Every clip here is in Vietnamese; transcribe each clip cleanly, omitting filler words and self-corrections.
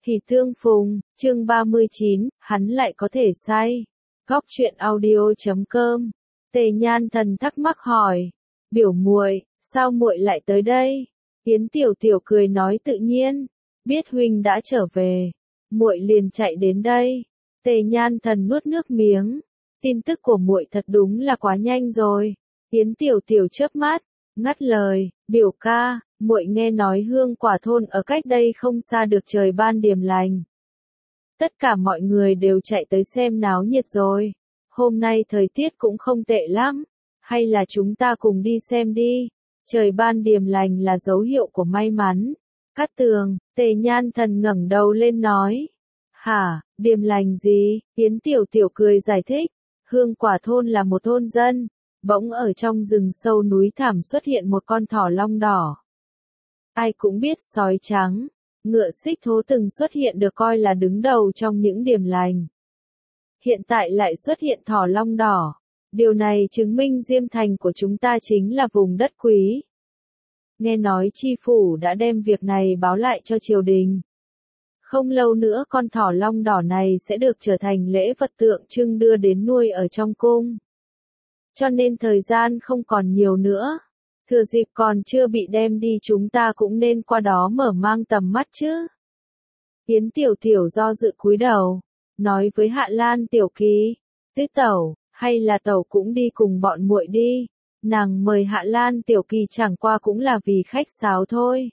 Hỉ tương phùng, chương 39, hắn lại có thể say. Góc truyện audio.com. Tề Nhan Thần thắc mắc hỏi, biểu muội, sao muội lại tới đây? Yến Tiểu Tiểu cười nói tự nhiên, biết huynh đã trở về, muội liền chạy đến đây. Tề Nhan Thần nuốt nước miếng, tin tức của muội thật đúng là quá nhanh rồi. Yến Tiểu Tiểu chớp mắt, ngắt lời, biểu ca, muội nghe nói Hương Quả thôn ở cách đây không xa được trời ban điềm lành. Tất cả mọi người đều chạy tới xem náo nhiệt rồi. Hôm nay thời tiết cũng không tệ lắm, hay là chúng ta cùng đi xem đi. Trời ban điềm lành là dấu hiệu của may mắn. Cát Tường, Tề Nhan Thần ngẩng đầu lên nói. Hả, điềm lành gì? Yến Tiểu Tiểu cười giải thích. Hương Quả thôn là một thôn dân. Bỗng ở trong rừng sâu núi thẳm xuất hiện một con thỏ long đỏ. Ai cũng biết sói trắng, ngựa xích thố từng xuất hiện được coi là đứng đầu trong những điềm lành. Hiện tại lại xuất hiện thỏ long đỏ. Điều này chứng minh Diêm Thành của chúng ta chính là vùng đất quý. Nghe nói chi phủ đã đem việc này báo lại cho triều đình. Không lâu nữa con thỏ long đỏ này sẽ được trở thành lễ vật tượng trưng đưa đến nuôi ở trong cung. Cho nên thời gian không còn nhiều nữa. Thừa dịp còn chưa bị đem đi chúng ta cũng nên qua đó mở mang tầm mắt chứ. Yến Tiểu Tiểu do dự cúi đầu, nói với Hạ Lan Tiểu Kỳ, Tứ tẩu, hay là tẩu cũng đi cùng bọn muội đi. Nàng mời Hạ Lan Tiểu Kỳ chẳng qua cũng là vì khách sáo thôi.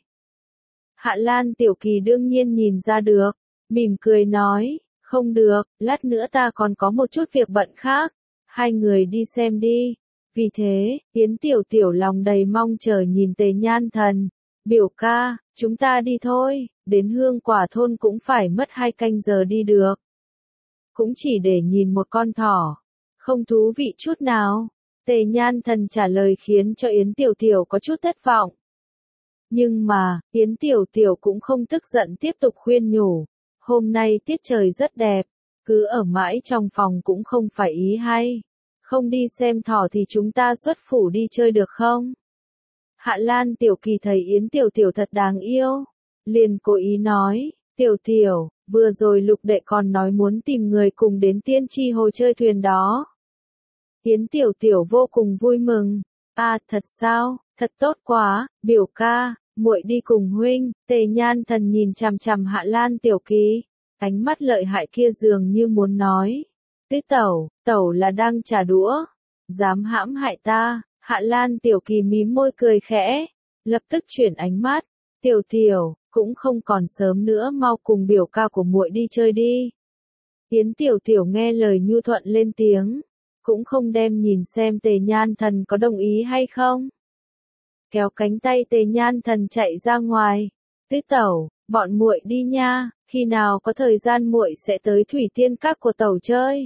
Hạ Lan Tiểu Kỳ đương nhiên nhìn ra được, mỉm cười nói, không được, lát nữa ta còn có một chút việc bận khác, hai người đi xem đi. Vì thế, Yến Tiểu Tiểu lòng đầy mong chờ nhìn Tề Nhan Thần, biểu ca, chúng ta đi thôi, đến Hương Quả thôn cũng phải mất 2 canh giờ đi được. Cũng chỉ để nhìn một con thỏ, không thú vị chút nào. Tề Nhan Thần trả lời khiến cho Yến Tiểu Tiểu có chút thất vọng. Nhưng mà, Yến Tiểu Tiểu cũng không tức giận tiếp tục khuyên nhủ, hôm nay tiết trời rất đẹp, cứ ở mãi trong phòng cũng không phải ý hay. Không đi xem thỏ thì chúng ta xuất phủ đi chơi được không? Hạ Lan Tiểu Kỳ thấy Yến Tiểu Tiểu thật đáng yêu, liền cố ý nói, Tiểu Tiểu, vừa rồi Lục đệ còn nói muốn tìm người cùng đến Tiên Tri Hồ chơi thuyền đó. Yến Tiểu Tiểu vô cùng vui mừng, thật sao, thật tốt quá, biểu ca, muội đi cùng huynh. Tề Nhan Thần nhìn chằm chằm Hạ Lan Tiểu Kỳ, ánh mắt lợi hại kia dường như muốn nói. Tứ tẩu, tẩu là đang trả đũa, dám hãm hại ta. Hạ Lan Tiểu Kỳ mím môi cười khẽ, lập tức chuyển ánh mắt, Tiểu Tiểu, cũng không còn sớm nữa, mau cùng biểu ca của muội đi chơi đi. Yến Tiểu Tiểu nghe lời nhu thuận lên tiếng, cũng không đem nhìn xem Tề Nhan Thần có đồng ý hay không. Kéo cánh tay Tề Nhan Thần chạy ra ngoài, Tứ tẩu, bọn muội đi nha, khi nào có thời gian muội sẽ tới Thủy Tiên Các của tẩu chơi.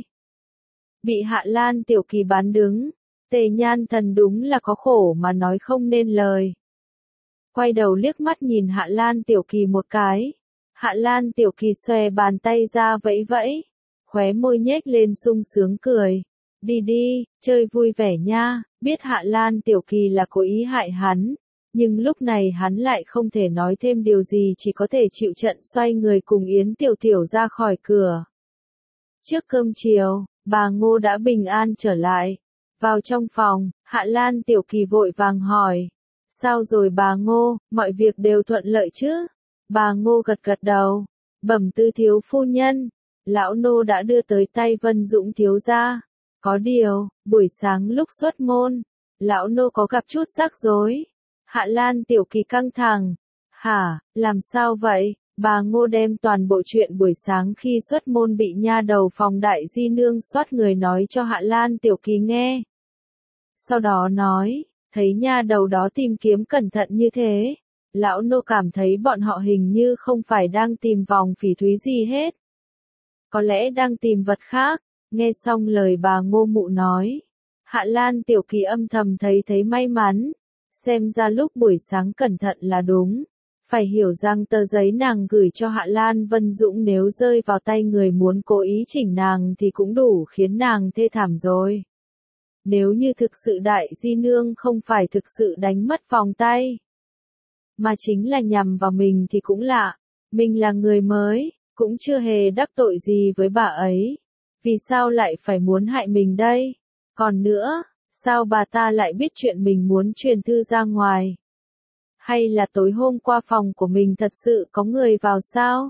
Bị Hạ Lan Tiểu Kỳ bán đứng, Tề Nhan Thần đúng là có khổ mà nói không nên lời. Quay đầu liếc mắt nhìn Hạ Lan Tiểu Kỳ một cái. Hạ Lan Tiểu Kỳ xòe bàn tay ra vẫy vẫy, khóe môi nhếch lên sung sướng cười. Đi đi, chơi vui vẻ nha. Biết Hạ Lan Tiểu Kỳ là cố ý hại hắn, nhưng lúc này hắn lại không thể nói thêm điều gì, chỉ có thể chịu trận xoay người cùng Yến Tiểu Tiểu ra khỏi cửa. Trước cơm chiều, bà Ngô đã bình an trở lại. Vào trong phòng, Hạ Lan Tiểu Kỳ vội vàng hỏi. Sao rồi bà Ngô, mọi việc đều thuận lợi chứ? Bà Ngô gật gật đầu. Bẩm tư thiếu phu nhân, lão nô đã đưa tới tay Vân Dũng thiếu gia. Có điều, buổi sáng lúc xuất môn, lão nô có gặp chút rắc rối. Hạ Lan Tiểu Kỳ căng thẳng. Hả, làm sao vậy? Bà Ngô đem toàn bộ chuyện buổi sáng khi xuất môn bị nha đầu phòng đại di nương soát người nói cho Hạ Lan Tiểu Kỳ nghe. Sau đó nói, thấy nha đầu đó tìm kiếm cẩn thận như thế, lão nô cảm thấy bọn họ hình như không phải đang tìm vòng phỉ thúy gì hết. Có lẽ đang tìm vật khác. Nghe xong lời bà Ngô mụ nói, Hạ Lan Tiểu Kỳ âm thầm thấy may mắn. Xem ra lúc buổi sáng cẩn thận là đúng. Phải hiểu rằng tờ giấy nàng gửi cho Hạ Lan Vân Dũng nếu rơi vào tay người muốn cố ý chỉnh nàng thì cũng đủ khiến nàng thê thảm rồi. Nếu như thực sự đại di nương không phải thực sự đánh mất vòng tay, mà chính là nhằm vào mình thì cũng lạ. Mình là người mới, cũng chưa hề đắc tội gì với bà ấy. Vì sao lại phải muốn hại mình đây? Còn nữa, sao bà ta lại biết chuyện mình muốn truyền thư ra ngoài? Hay là tối hôm qua phòng của mình thật sự có người vào sao?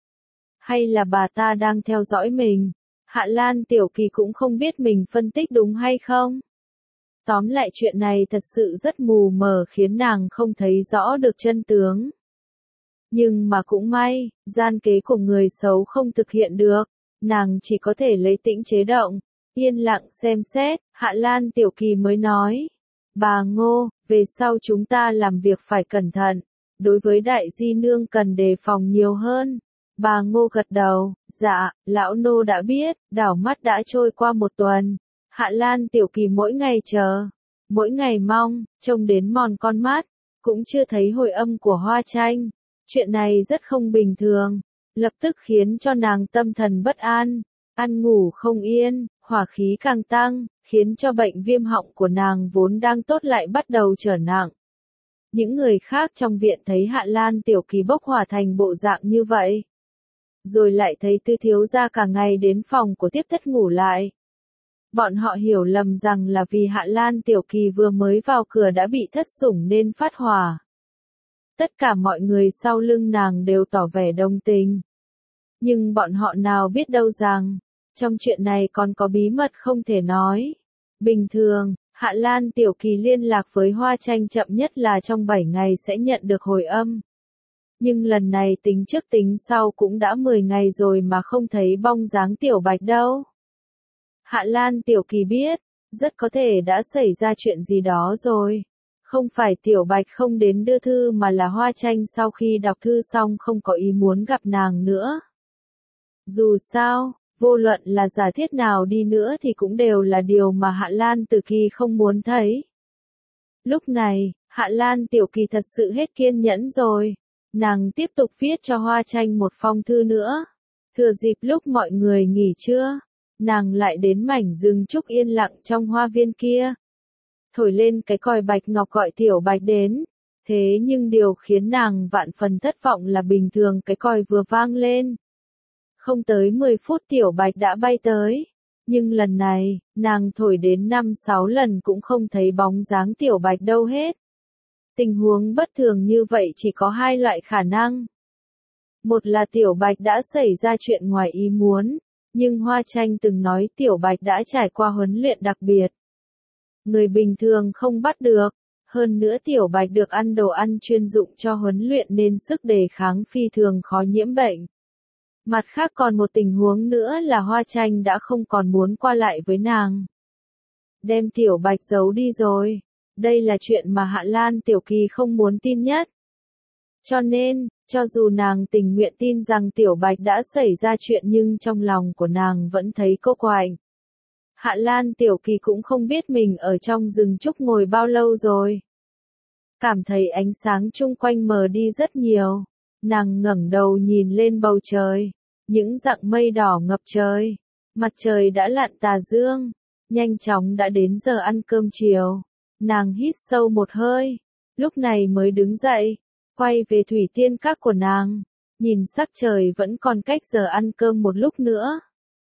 Hay là bà ta đang theo dõi mình? Hạ Lan Tiểu Kỳ cũng không biết mình phân tích đúng hay không. Tóm lại chuyện này thật sự rất mù mờ khiến nàng không thấy rõ được chân tướng. Nhưng mà cũng may, gian kế của người xấu không thực hiện được, nàng chỉ có thể lấy tĩnh chế động, yên lặng xem xét, Hạ Lan Tiểu Kỳ mới nói. Bà Ngô, về sau chúng ta làm việc phải cẩn thận, đối với đại di nương cần đề phòng nhiều hơn. Bà Ngô gật đầu, dạ, lão nô đã biết, đảo mắt đã trôi qua một tuần. Hạ Lan Tiểu Kỳ mỗi ngày chờ, mỗi ngày mong, trông đến mòn con mắt, cũng chưa thấy hồi âm của Hoa Tranh. Chuyện này rất không bình thường, lập tức khiến cho nàng tâm thần bất an, ăn ngủ không yên, hỏa khí càng tăng, khiến cho bệnh viêm họng của nàng vốn đang tốt lại bắt đầu trở nặng. Những người khác trong viện thấy Hạ Lan Tiểu Kỳ bốc hỏa thành bộ dạng như vậy. Rồi lại thấy Tư thiếu gia cả ngày đến phòng của tiếp thất ngủ lại. Bọn họ hiểu lầm rằng là vì Hạ Lan Tiểu Kỳ vừa mới vào cửa đã bị thất sủng nên phát hỏa. Tất cả mọi người sau lưng nàng đều tỏ vẻ đồng tình. Nhưng bọn họ nào biết đâu rằng, trong chuyện này còn có bí mật không thể nói. Bình thường, Hạ Lan Tiểu Kỳ liên lạc với Hoa Tranh chậm nhất là trong 7 ngày sẽ nhận được hồi âm. Nhưng lần này tính trước tính sau cũng đã 10 ngày rồi mà không thấy bóng dáng Tiểu Bạch đâu. Hạ Lan Tiểu Kỳ biết, rất có thể đã xảy ra chuyện gì đó rồi. Không phải Tiểu Bạch không đến đưa thư mà là Hoa Tranh sau khi đọc thư xong không có ý muốn gặp nàng nữa. Dù sao, vô luận là giả thiết nào đi nữa thì cũng đều là điều mà Hạ Lan Tiểu Kỳ không muốn thấy. Lúc này, Hạ Lan Tiểu Kỳ thật sự hết kiên nhẫn rồi. Nàng tiếp tục viết cho Hoa Tranh một phong thư nữa. Thừa dịp lúc mọi người nghỉ trưa, nàng lại đến mảnh rừng trúc yên lặng trong hoa viên kia. Thổi lên cái còi bạch ngọc gọi Tiểu Bạch đến. Thế nhưng điều khiến nàng vạn phần thất vọng là bình thường cái còi vừa vang lên. Không tới 10 phút Tiểu Bạch đã bay tới. Nhưng lần này, nàng thổi đến 5-6 lần cũng không thấy bóng dáng Tiểu Bạch đâu hết. Tình huống bất thường như vậy chỉ có hai loại khả năng. Một là Tiểu Bạch đã xảy ra chuyện ngoài ý muốn, nhưng Hoa Tranh từng nói Tiểu Bạch đã trải qua huấn luyện đặc biệt. Người bình thường không bắt được, hơn nữa Tiểu Bạch được ăn đồ ăn chuyên dụng cho huấn luyện nên sức đề kháng phi thường khó nhiễm bệnh. Mặt khác còn một tình huống nữa là Hoa Tranh đã không còn muốn qua lại với nàng. Đem Tiểu Bạch giấu đi rồi. Đây là chuyện mà Hạ Lan Tiểu Kỳ không muốn tin nhất. Cho nên, cho dù nàng tình nguyện tin rằng Tiểu Bạch đã xảy ra chuyện nhưng trong lòng của nàng vẫn thấy cô quạnh. Hạ Lan Tiểu Kỳ cũng không biết mình ở trong rừng trúc ngồi bao lâu rồi. Cảm thấy ánh sáng chung quanh mờ đi rất nhiều. Nàng ngẩng đầu nhìn lên bầu trời. Những dặng mây đỏ ngập trời. Mặt trời đã lặn tà dương. Nhanh chóng đã đến giờ ăn cơm chiều. Nàng hít sâu một hơi. Lúc này mới đứng dậy. Quay về thủy tiên các của nàng. Nhìn sắc trời vẫn còn cách giờ ăn cơm một lúc nữa.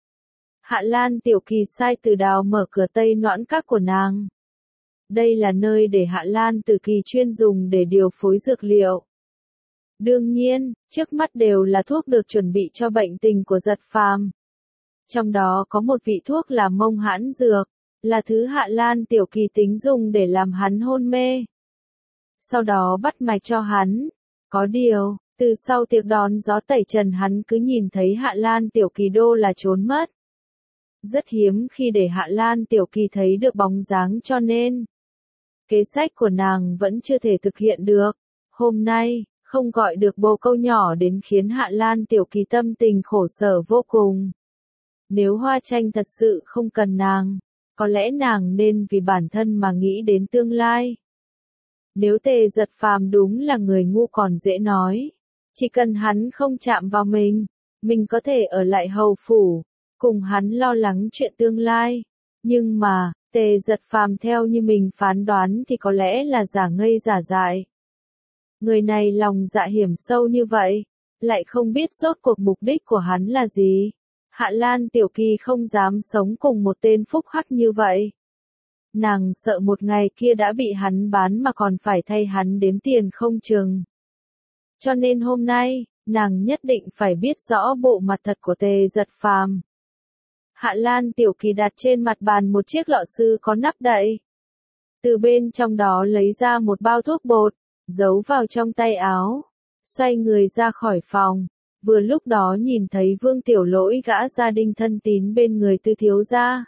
Hạ Lan Tiểu Kỳ sai Từ Đào mở cửa tây noãn các của nàng. Đây là nơi để Hạ Lan Tử Kỳ chuyên dùng để điều phối dược liệu. Đương nhiên, trước mắt đều là thuốc được chuẩn bị cho bệnh tình của Giật Phàm. Trong đó có một vị thuốc là mông hãn dược, là thứ Hạ Lan Tiểu Kỳ tính dùng để làm hắn hôn mê. Sau đó bắt mạch cho hắn. Có điều, từ sau tiệc đón gió tẩy trần hắn cứ nhìn thấy Hạ Lan Tiểu Kỳ đô là trốn mất. Rất hiếm khi để Hạ Lan Tiểu Kỳ thấy được bóng dáng cho nên kế sách của nàng vẫn chưa thể thực hiện được. Hôm nay, không gọi được bồ câu nhỏ đến khiến Hạ Lan Tiểu Kỳ tâm tình khổ sở vô cùng. Nếu Hoa Tranh thật sự không cần nàng, có lẽ nàng nên vì bản thân mà nghĩ đến tương lai. Nếu Tề Giật Phàm đúng là người ngu còn dễ nói. Chỉ cần hắn không chạm vào mình có thể ở lại hầu phủ, cùng hắn lo lắng chuyện tương lai. Nhưng mà, Tề Giật Phàm theo như mình phán đoán thì có lẽ là giả ngây giả dại. Người này lòng dạ hiểm sâu như vậy, lại không biết rốt cuộc mục đích của hắn là gì. Hạ Lan Tiểu Kỳ không dám sống cùng một tên phúc hắc như vậy. Nàng sợ một ngày kia đã bị hắn bán mà còn phải thay hắn đếm tiền không chừng. Cho nên hôm nay, nàng nhất định phải biết rõ bộ mặt thật của Tề Giật Phàm. Hạ Lan Tiểu Kỳ đặt trên mặt bàn một chiếc lọ sứ có nắp đậy. Từ bên trong đó lấy ra một bao thuốc bột, giấu vào trong tay áo, xoay người ra khỏi phòng. Vừa lúc đó nhìn thấy Vương Tiểu Lỗi gã gia đình thân tín bên người Tư thiếu gia.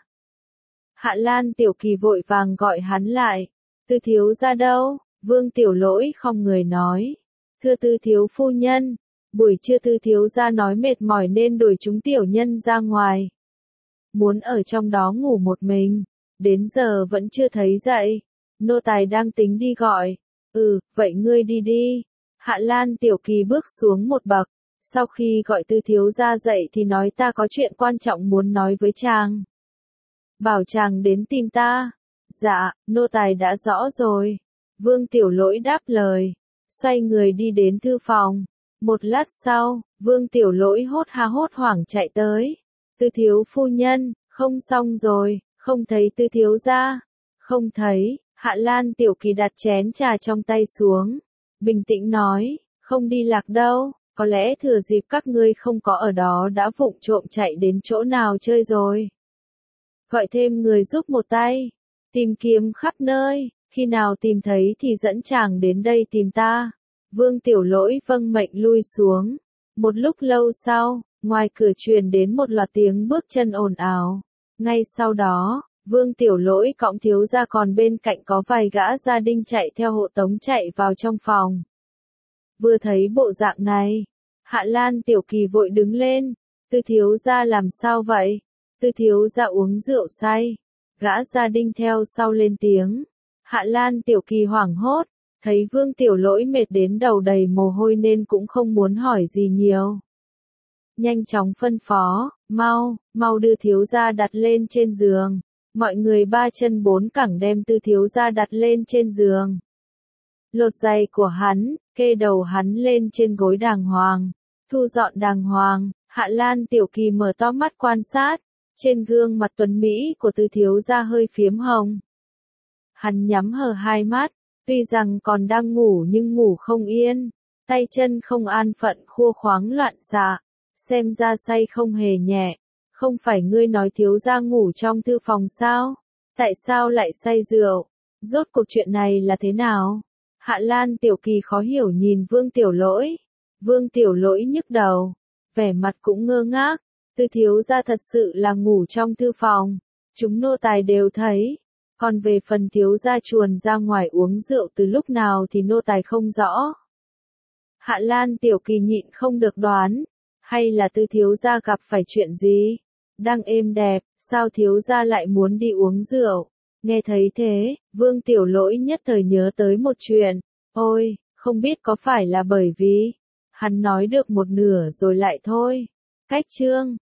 Hạ Lan Tiểu Kỳ vội vàng gọi hắn lại. Tư thiếu gia đâu? Vương Tiểu Lỗi không người nói. Thưa Tư thiếu phu nhân, buổi trưa Tư thiếu gia nói mệt mỏi nên đuổi chúng tiểu nhân ra ngoài. Muốn ở trong đó ngủ một mình, đến giờ vẫn chưa thấy dậy. Nô tài đang tính đi gọi. Vậy ngươi đi đi. Hạ Lan Tiểu Kỳ bước xuống một bậc. Sau khi gọi Tư thiếu gia dậy thì nói ta có chuyện quan trọng muốn nói với chàng. Bảo chàng đến tìm ta. Dạ, nô tài đã rõ rồi. Vương Tiểu Lỗi đáp lời. Xoay người đi đến thư phòng. Một lát sau, Vương Tiểu Lỗi hốt hoảng chạy tới. Tư thiếu phu nhân, không xong rồi, không thấy Tư thiếu gia. Không thấy, Hạ Lan Tiểu Kỳ đặt chén trà trong tay xuống. Bình tĩnh nói, không đi lạc đâu, có lẽ thừa dịp các ngươi không có ở đó đã vụng trộm chạy đến chỗ nào chơi rồi. Gọi thêm người giúp một tay, tìm kiếm khắp nơi, khi nào tìm thấy thì dẫn chàng đến đây tìm ta. Vương Tiểu Lỗi vâng mệnh lui xuống. Một lúc lâu sau, ngoài cửa truyền đến một loạt tiếng bước chân ồn ào. Ngay sau đó, Vương Tiểu Lỗi cõng thiếu gia còn bên cạnh có vài gã gia đình chạy theo hộ tống chạy vào trong phòng. Vừa thấy bộ dạng này, Hạ Lan Tiểu Kỳ vội đứng lên. Tư thiếu gia làm sao vậy? Tư thiếu gia uống rượu say. Gã gia đình theo sau lên tiếng. Hạ Lan Tiểu Kỳ hoảng hốt, thấy Vương Tiểu Lỗi mệt đến đầu đầy mồ hôi nên cũng không muốn hỏi gì nhiều. Nhanh chóng phân phó, mau đưa thiếu gia đặt lên trên giường. Mọi người ba chân bốn cẳng đem Tư thiếu gia đặt lên trên giường. Lột giày của hắn, kê đầu hắn lên trên gối đàng hoàng, thu dọn đàng hoàng. Hạ Lan Tiểu Kỳ mở to mắt quan sát, trên gương mặt tuấn mỹ của Tư thiếu gia hơi phiếm hồng. Hắn nhắm hờ hai mắt, tuy rằng còn đang ngủ nhưng ngủ không yên, tay chân không an phận khua khoáng loạn xạ, xem ra say không hề nhẹ. Không phải ngươi nói thiếu gia ngủ trong thư phòng sao? Tại sao lại say rượu? Rốt cuộc chuyện này là thế nào? Hạ Lan Tiểu Kỳ khó hiểu nhìn Vương Tiểu Lỗi. Vương Tiểu Lỗi nhức đầu, vẻ mặt cũng ngơ ngác. Tư thiếu gia thật sự là ngủ trong thư phòng, chúng nô tài đều thấy. Còn về phần thiếu gia chuồn ra ngoài uống rượu từ lúc nào thì nô tài không rõ. Hạ Lan Tiểu Kỳ nhịn không được đoán, hay là Tư thiếu gia gặp phải chuyện gì? Đang êm đẹp, sao thiếu gia lại muốn đi uống rượu? Nghe thấy thế, Vương Tiểu Lỗi nhất thời nhớ tới một chuyện. Ôi, không biết có phải là bởi vì hắn nói được một nửa rồi lại thôi. Cách chương